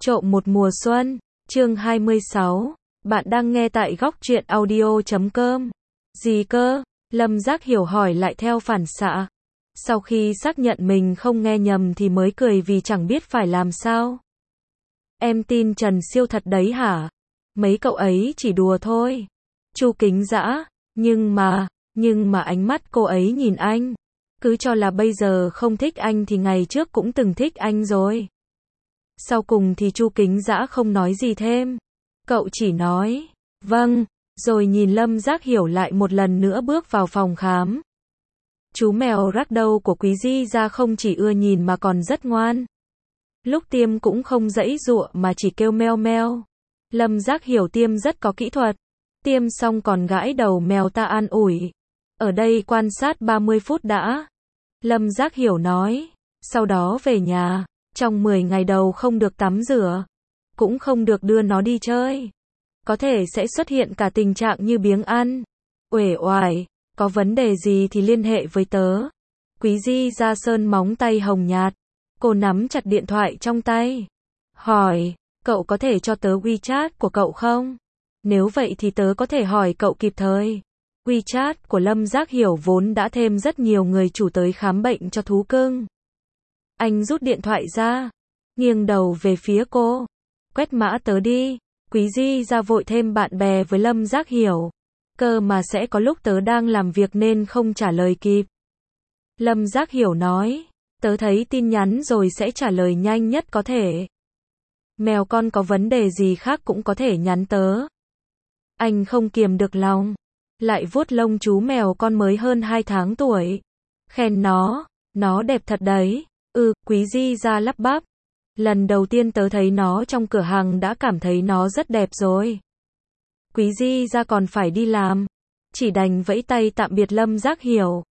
Trộm một mùa xuân, chương 26. Bạn đang nghe tại góc truyện audio.com. Gì cơ? Lâm Giác Hiểu hỏi lại theo phản xạ. Sau khi xác nhận mình không nghe nhầm thì mới cười vì chẳng biết phải làm sao. Em tin Trần Siêu thật đấy hả? Mấy cậu ấy chỉ đùa thôi. Chu Kính Dã, nhưng mà ánh mắt cô ấy nhìn anh. Cứ cho là bây giờ không thích anh thì ngày trước cũng từng thích anh rồi. Sau cùng thì Chu Kính Dã không nói gì thêm. Cậu chỉ nói, vâng, rồi nhìn Lâm Giác Hiểu lại một lần nữa bước vào phòng khám. Chú mèo ragdoll của Quý Di ra không chỉ ưa nhìn mà còn rất ngoan. Lúc tiêm cũng không giãy giụa mà chỉ kêu meo meo. Lâm Giác Hiểu tiêm rất có kỹ thuật. Tiêm xong còn gãi đầu mèo ta an ủi. Ở đây quan sát 30 phút đã. Lâm Giác Hiểu nói. Sau đó về nhà. Trong 10 ngày đầu không được tắm rửa. Cũng không được đưa nó đi chơi. Có thể sẽ xuất hiện cả tình trạng như biếng ăn. Uể oải. Có vấn đề gì thì liên hệ với tớ. Quý Di ra sơn móng tay hồng nhạt. Cô nắm chặt điện thoại trong tay. Hỏi. Cậu có thể cho tớ WeChat của cậu không? Nếu vậy thì tớ có thể hỏi cậu kịp thời. WeChat của Lâm Giác Hiểu vốn đã thêm rất nhiều người chủ tới khám bệnh cho thú cưng. Anh rút điện thoại ra. Nghiêng đầu về phía cô. Quét mã tớ đi. Quý Di ra vội thêm bạn bè với Lâm Giác Hiểu. Cơ mà sẽ có lúc tớ đang làm việc nên không trả lời kịp. Lâm Giác Hiểu nói. Tớ thấy tin nhắn rồi sẽ trả lời nhanh nhất có thể. Mèo con có vấn đề gì khác cũng có thể nhắn tớ. Anh không kiềm được lòng. Lại vuốt lông chú mèo con mới hơn 2 tháng tuổi. Khen nó đẹp thật đấy. Quý Di ra lắp bắp. Lần đầu tiên tớ thấy nó trong cửa hàng đã cảm thấy nó rất đẹp rồi. Quý Di ra còn phải đi làm. Chỉ đành vẫy tay tạm biệt Lâm Giác Hiểu.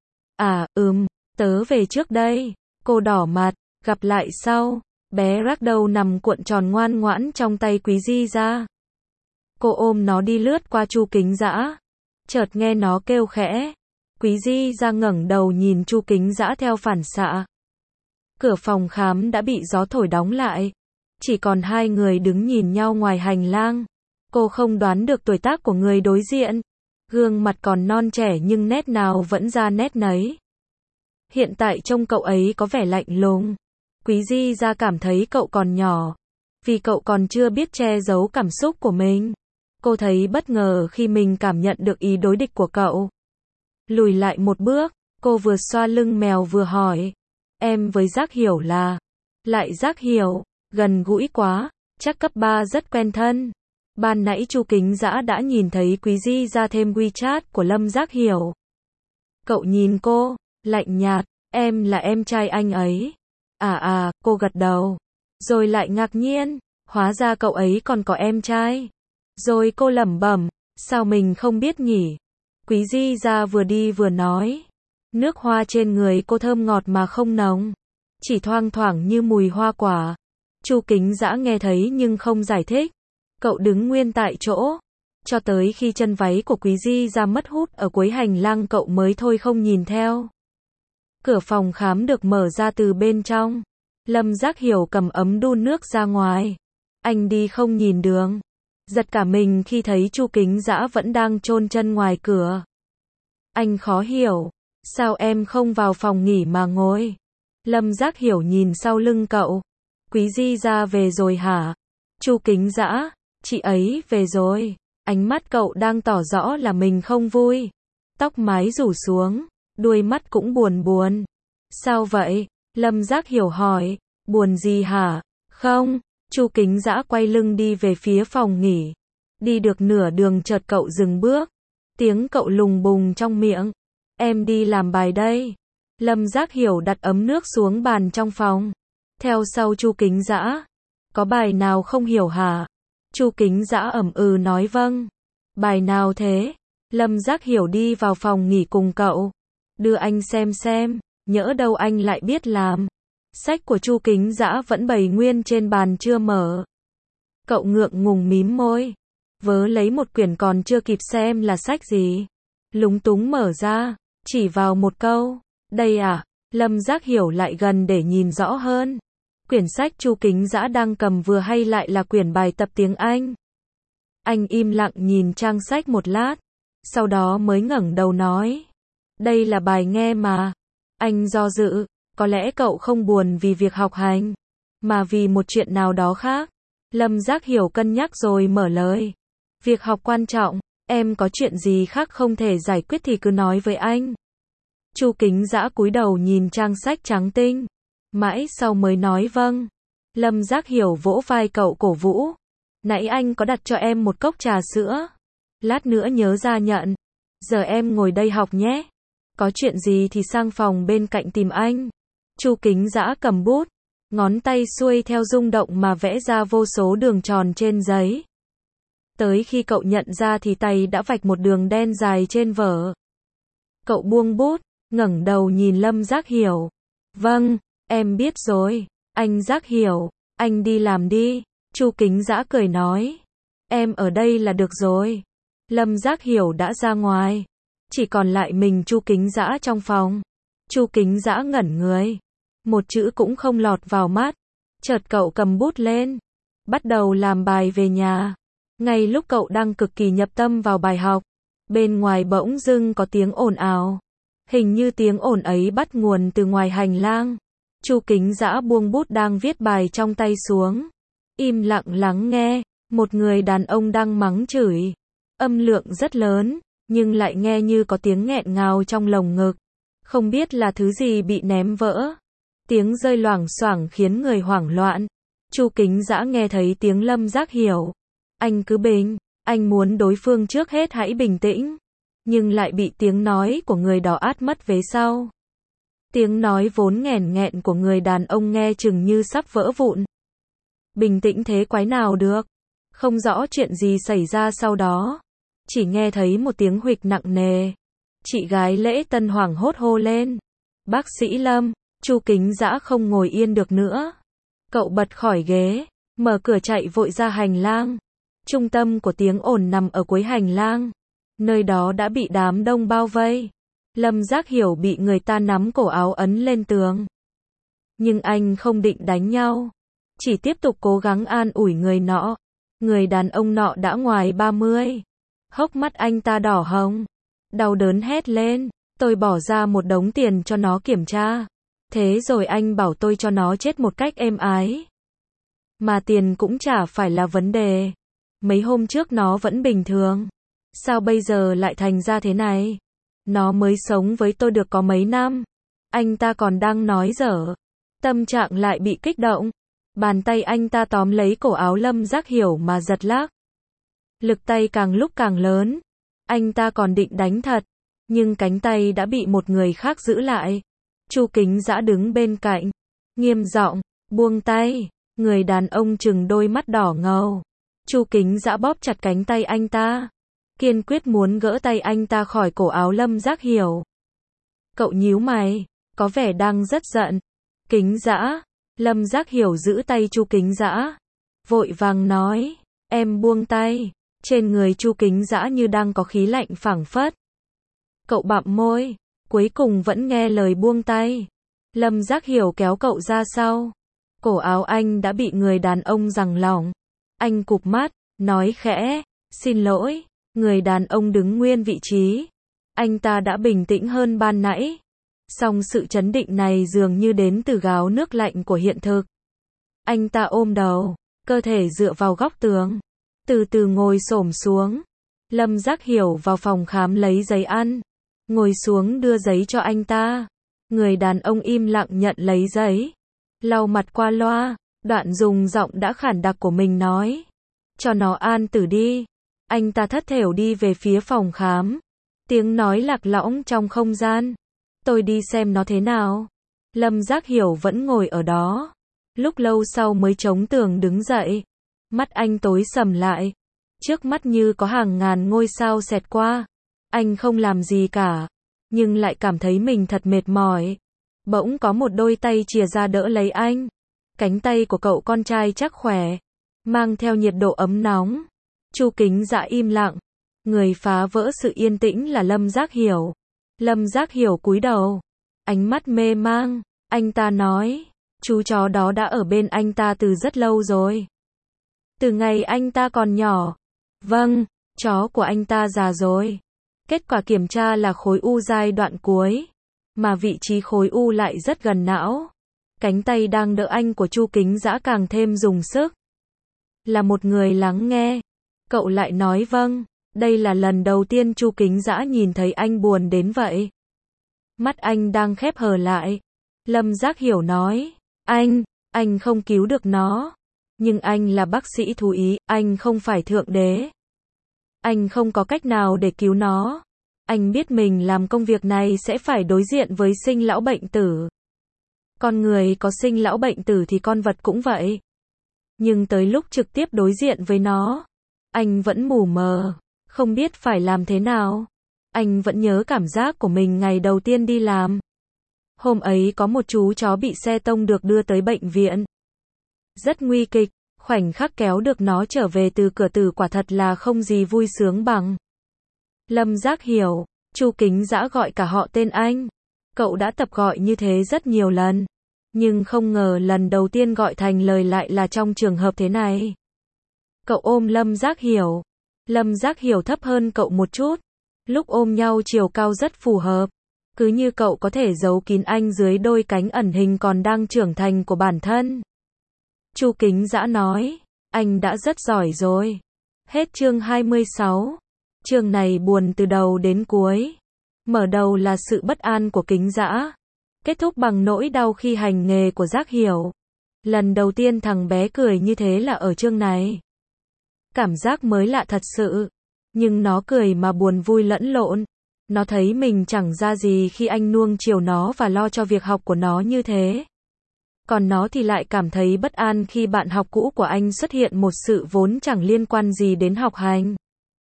Tớ về trước đây. Cô đỏ mặt, gặp lại sau. Bé ragdoll nằm cuộn tròn ngoan ngoãn trong tay Quý Di ra. Cô ôm nó đi lướt qua Chu Kính Dã. Chợt nghe nó kêu khẽ. Quý Di ra ngẩng đầu nhìn Chu Kính Dã theo phản xạ. Cửa phòng khám đã bị gió thổi đóng lại. Chỉ còn hai người đứng nhìn nhau ngoài hành lang. Cô không đoán được tuổi tác của người đối diện. Gương mặt còn non trẻ nhưng nét nào vẫn ra nét nấy. Hiện tại trông cậu ấy có vẻ lạnh lùng. Quý Di ra cảm thấy cậu còn nhỏ. Vì cậu còn chưa biết che giấu cảm xúc của mình. Cô thấy bất ngờ khi mình cảm nhận được ý đối địch của cậu. Lùi lại một bước, cô vừa xoa lưng mèo vừa hỏi. Em với Giác Hiểu là? Lại Giác Hiểu, gần gũi quá, chắc cấp 3 rất quen thân. Ban nãy Chu Kính Dã đã nhìn thấy Quý Di ra thêm WeChat của Lâm Giác Hiểu. Cậu nhìn cô, lạnh nhạt, em là em trai anh ấy. Cô gật đầu. Rồi lại ngạc nhiên, hóa ra cậu ấy còn có em trai. Rồi cô lẩm bẩm, sao mình không biết nhỉ? Quý Di ra vừa đi vừa nói. Nước hoa trên người cô thơm ngọt mà không nồng. Chỉ thoang thoảng như mùi hoa quả. Chu Kính Dã nghe thấy nhưng không giải thích. Cậu đứng nguyên tại chỗ. Cho tới khi chân váy của Quý Di ra mất hút ở cuối hành lang cậu mới thôi không nhìn theo. Cửa phòng khám được mở ra từ bên trong. Lâm Giác Hiểu cầm ấm đun nước ra ngoài. Anh đi không nhìn đường. Giật cả mình khi thấy Chu Kính Dã vẫn đang chôn chân ngoài cửa. Anh khó hiểu. Sao em không vào phòng nghỉ mà ngồi? Lâm Giác Hiểu nhìn sau lưng cậu. Quý Di ra về rồi hả? Chu Kính Dã, chị ấy về rồi. Ánh mắt cậu đang tỏ rõ là mình không vui. Tóc mái rủ xuống, đuôi mắt cũng buồn buồn. Sao vậy? Lâm Giác Hiểu hỏi. Buồn gì hả? Không. Chu Kính Dã quay lưng đi về phía phòng nghỉ. Đi được nửa đường chợt cậu dừng bước. Tiếng cậu lùng bùng trong miệng. Em đi làm bài đây. Lâm Giác Hiểu đặt ấm nước xuống bàn trong phòng. Theo sau Chu Kính Dã. Có bài nào không hiểu hả? Chu Kính Dã nói vâng. Bài nào thế? Lâm Giác Hiểu đi vào phòng nghỉ cùng cậu. Đưa anh xem, nhỡ đâu anh lại biết làm. Sách của Chu Kính Dã vẫn bày nguyên trên bàn chưa mở. Cậu ngượng ngùng mím môi. Vớ lấy một quyển còn chưa kịp xem là sách gì. Lúng túng mở ra, chỉ vào một câu. Đây à? Lâm Giác Hiểu lại gần để nhìn rõ hơn. Quyển sách Chu Kính Dã đang cầm vừa hay lại là quyển bài tập tiếng Anh. Anh im lặng nhìn trang sách một lát, sau đó mới ngẩng đầu nói. Đây là bài nghe mà. Anh do dự, có lẽ cậu không buồn vì việc học hành, mà vì một chuyện nào đó khác. Lâm Giác Hiểu cân nhắc rồi mở lời. Việc học quan trọng, em có chuyện gì khác không thể giải quyết thì cứ nói với anh. Chu Kính Dã cúi đầu nhìn trang sách trắng tinh, mãi sau mới nói vâng. Lâm Giác Hiểu vỗ vai cậu cổ vũ. Nãy anh có đặt cho em một cốc trà sữa. Lát nữa nhớ ra nhận. Giờ em ngồi đây học nhé. Có chuyện gì thì sang phòng bên cạnh tìm anh. Chu Kính Dã cầm bút, ngón tay xuôi theo rung động mà vẽ ra vô số đường tròn trên giấy. Tới khi cậu nhận ra thì tay đã vạch một đường đen dài trên vở. Cậu buông bút, ngẩng đầu nhìn Lâm Giác Hiểu. Vâng, em biết rồi. Anh Giác Hiểu, anh đi làm đi. Chu Kính Dã cười nói. Em ở đây là được rồi. Lâm Giác Hiểu đã ra ngoài. Chỉ còn lại mình Chu Kính Dã trong phòng. Chu Kính Dã ngẩn người. Một chữ cũng không lọt vào mắt. Chợt cậu cầm bút lên, bắt đầu làm bài về nhà. Ngay lúc cậu đang cực kỳ nhập tâm vào bài học, bên ngoài bỗng dưng có tiếng ồn ào. Hình như tiếng ồn ấy bắt nguồn từ ngoài hành lang. Chu Kính Dã buông bút đang viết bài trong tay xuống, im lặng lắng nghe. Một người đàn ông đang mắng chửi, âm lượng rất lớn, nhưng lại nghe như có tiếng nghẹn ngào trong lồng ngực. Không biết là thứ gì bị ném vỡ. Tiếng rơi loảng xoảng khiến người hoảng loạn. Chu Kính Dã nghe thấy tiếng Lâm Giác Hiểu. Anh cứ bình, anh muốn đối phương trước hết hãy bình tĩnh, nhưng lại bị tiếng nói của người đó át mất vế sau. Tiếng nói vốn nghèn nghẹn của người đàn ông nghe chừng như sắp vỡ vụn. Bình tĩnh thế quái nào được. Không rõ chuyện gì xảy ra sau đó. Chỉ nghe thấy một tiếng huỵch nặng nề. Chị gái Lễ Tân hoảng hốt hô lên. Bác sĩ Lâm. Chu Kính Dã không ngồi yên được nữa. Cậu bật khỏi ghế, mở cửa chạy vội ra hành lang. Trung tâm của tiếng ồn nằm ở cuối hành lang. Nơi đó đã bị đám đông bao vây. Lâm Giác Hiểu bị người ta nắm cổ áo ấn lên tường. Nhưng anh không định đánh nhau, chỉ tiếp tục cố gắng an ủi người nọ. Người đàn ông nọ đã ngoài 30. Hốc mắt anh ta đỏ hồng, đau đớn hét lên. Tôi bỏ ra một đống tiền cho nó kiểm tra. Thế rồi anh bảo tôi cho nó chết một cách êm ái. Mà tiền cũng chả phải là vấn đề. Mấy hôm trước nó vẫn bình thường. Sao bây giờ lại thành ra thế này? Nó mới sống với tôi được có mấy năm. Anh ta còn đang nói dở. Tâm trạng lại bị kích động. Bàn tay anh ta tóm lấy cổ áo Lâm Giác Hiểu mà giật lắc. Lực tay càng lúc càng lớn. Anh ta còn định đánh thật, nhưng cánh tay đã bị một người khác giữ lại. Chu Kính Dã đứng bên cạnh, nghiêm giọng, buông tay. Người đàn ông trừng đôi mắt đỏ ngầu. Chu Kính Dã bóp chặt cánh tay anh ta, kiên quyết muốn gỡ tay anh ta khỏi cổ áo Lâm Giác Hiểu. Cậu nhíu mày, có vẻ đang rất giận. Kính Dã. Lâm Giác Hiểu giữ tay Chu Kính Dã, vội vàng nói, em buông tay. Trên người Chu Kính Dã như đang có khí lạnh phảng phất. Cậu bặm môi, cuối cùng vẫn nghe lời buông tay. Lâm Giác Hiểu kéo cậu ra sau. Cổ áo anh đã bị người đàn ông giằng lỏng. Anh cụp mắt, nói khẽ, xin lỗi. Người đàn ông đứng nguyên vị trí. Anh ta đã bình tĩnh hơn ban nãy. Song sự trấn định này dường như đến từ gáo nước lạnh của hiện thực. Anh ta ôm đầu, cơ thể dựa vào góc tường, từ từ ngồi xổm xuống. Lâm Giác Hiểu vào phòng khám lấy giấy ăn, ngồi xuống đưa giấy cho anh ta. Người đàn ông im lặng nhận lấy giấy, lau mặt qua loa, đoạn dùng giọng đã khản đặc của mình nói, cho nó an tử đi. Anh ta thất thểu đi về phía phòng khám, tiếng nói lạc lõng trong không gian, tôi đi xem nó thế nào. Lâm Giác Hiểu vẫn ngồi ở đó, lúc lâu sau mới chống tường đứng dậy. Mắt anh tối sầm lại, trước mắt như có hàng ngàn ngôi sao xẹt qua. Anh không làm gì cả, nhưng lại cảm thấy mình thật mệt mỏi. Bỗng có một đôi tay chìa ra đỡ lấy anh. Cánh tay của cậu con trai chắc khỏe, mang theo nhiệt độ ấm nóng. Chu Kính Dã im lặng. Người phá vỡ sự yên tĩnh là Lâm Giác Hiểu. Lâm Giác Hiểu cúi đầu, ánh mắt mê mang. Anh ta nói, Chú chó đó đã ở bên anh ta từ rất lâu rồi. Từ ngày anh ta còn nhỏ. Vâng, chó của anh ta già rồi. Kết quả kiểm tra là khối u giai đoạn cuối. Mà vị trí khối u lại rất gần não. Cánh tay đang đỡ anh của Chu Kính Dã càng thêm dùng sức. Là một người lắng nghe. Cậu lại nói vâng. Đây là lần đầu tiên Chu Kính Dã nhìn thấy anh buồn đến vậy. Mắt anh đang khép hờ lại. Lâm Giác Hiểu nói. Anh không cứu được nó. Nhưng anh là bác sĩ thú y, anh không phải thượng đế. Anh không có cách nào để cứu nó. Anh biết mình làm công việc này sẽ phải đối diện với sinh lão bệnh tử. Con người có sinh lão bệnh tử thì con vật cũng vậy. Nhưng tới lúc trực tiếp đối diện với nó, anh vẫn mù mờ, không biết phải làm thế nào. Anh vẫn nhớ cảm giác của mình ngày đầu tiên đi làm. Hôm ấy có một chú chó bị xe tông được đưa tới bệnh viện. Rất nguy kịch, khoảnh khắc kéo được nó trở về từ cửa tử quả thật là không gì vui sướng bằng. Lâm Giác Hiểu, Chu Kính Dã gọi cả họ tên anh. Cậu đã tập gọi như thế rất nhiều lần. Nhưng không ngờ lần đầu tiên gọi thành lời lại là trong trường hợp thế này. Cậu ôm Lâm Giác Hiểu. Lâm Giác Hiểu thấp hơn cậu một chút. Lúc ôm nhau chiều cao rất phù hợp. Cứ như cậu có thể giấu kín anh dưới đôi cánh ẩn hình còn đang trưởng thành của bản thân. Chu Kính Dã nói, anh đã rất giỏi rồi. Hết chương 26. Chương này buồn từ đầu đến cuối. Mở đầu là sự bất an của Kính Dã. Kết thúc bằng nỗi đau khi hành nghề của Giác Hiểu. Lần đầu tiên thằng bé cười như thế là ở chương này. Cảm giác mới lạ thật sự. Nhưng nó cười mà buồn vui lẫn lộn. Nó thấy mình chẳng ra gì khi anh nuông chiều nó và lo cho việc học của nó như thế. Còn nó thì lại cảm thấy bất an khi bạn học cũ của anh xuất hiện một sự vốn chẳng liên quan gì đến học hành.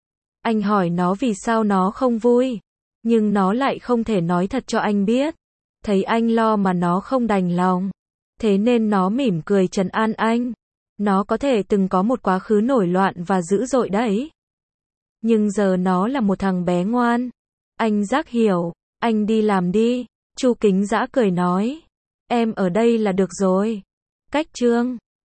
Anh hỏi nó vì sao nó không vui. Nhưng nó lại không thể nói thật cho anh biết. Thấy anh lo mà nó không đành lòng. Thế nên nó mỉm cười trấn an anh. Nó có thể từng có một quá khứ nổi loạn và dữ dội đấy. Nhưng giờ nó là một thằng bé ngoan. Anh Giác Hiểu, anh đi làm đi. Chu Kính Dã cười nói. Em ở đây là được rồi. Cách chương